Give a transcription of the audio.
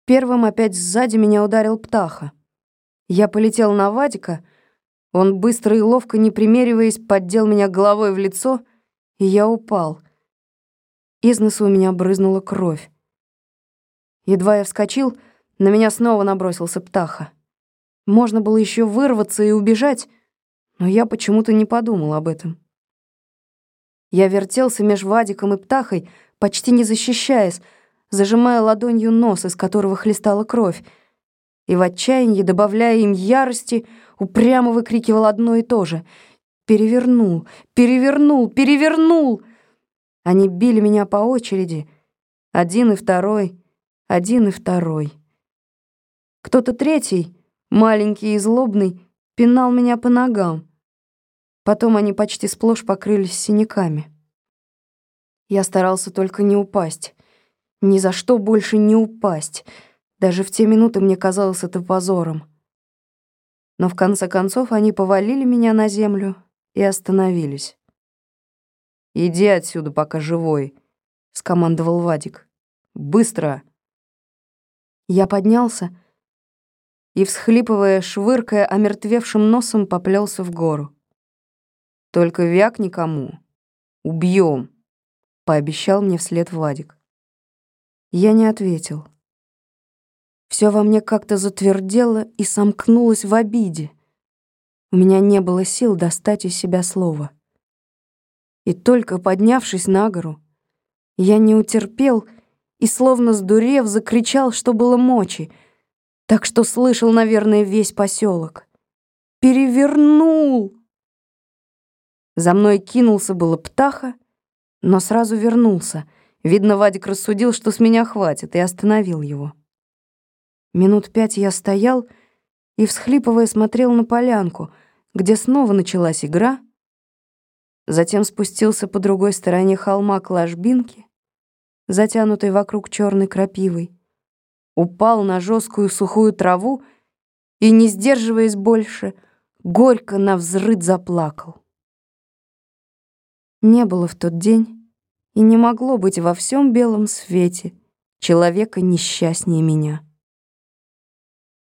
Первым опять сзади меня ударил Птаха. Я полетел на Вадика, он быстро и ловко, не примериваясь, поддел меня головой в лицо, и я упал. Из носа у меня брызнула кровь. Едва я вскочил, на меня снова набросился Птаха. Можно было еще вырваться и убежать, но я почему-то не подумал об этом. Я вертелся меж Вадиком и Птахой, почти не защищаясь, зажимая ладонью нос, из которого хлестала кровь, и в отчаянии, добавляя им ярости, упрямо выкрикивал одно и то же: «Перевернул! Перевернул! Перевернул!» Они били меня по очереди, один и второй, один и второй. Кто-то третий, маленький и злобный, пинал меня по ногам. Потом они почти сплошь покрылись синяками. Я старался только не упасть. Ни за что больше не упасть. Даже в те минуты мне казалось это позором. Но в конце концов они повалили меня на землю и остановились. «Иди отсюда, пока живой», — скомандовал Вадик. «Быстро!» Я поднялся и, всхлипывая, швыркая омертвевшим носом, поплелся в гору. «Только вяк никому. Убьем», — пообещал мне вслед Вадик. Я не ответил. Все во мне как-то затвердело и сомкнулось в обиде. У меня не было сил достать из себя слово. И только поднявшись на гору, я не утерпел и, словно сдурев, закричал, что было мочи, так что слышал, наверное, весь поселок. «Перевернул!» За мной кинулся было Птаха, но сразу вернулся. Видно, Вадик рассудил, что с меня хватит, и остановил его. Минут 5 я стоял и, всхлипывая, смотрел на полянку, где снова началась игра, затем спустился по другой стороне холма к ложбинке, затянутой вокруг черной крапивой, упал на жесткую сухую траву и, не сдерживаясь больше, горько навзрыд заплакал. Не было в тот день и не могло быть во всем белом свете человека несчастнее меня.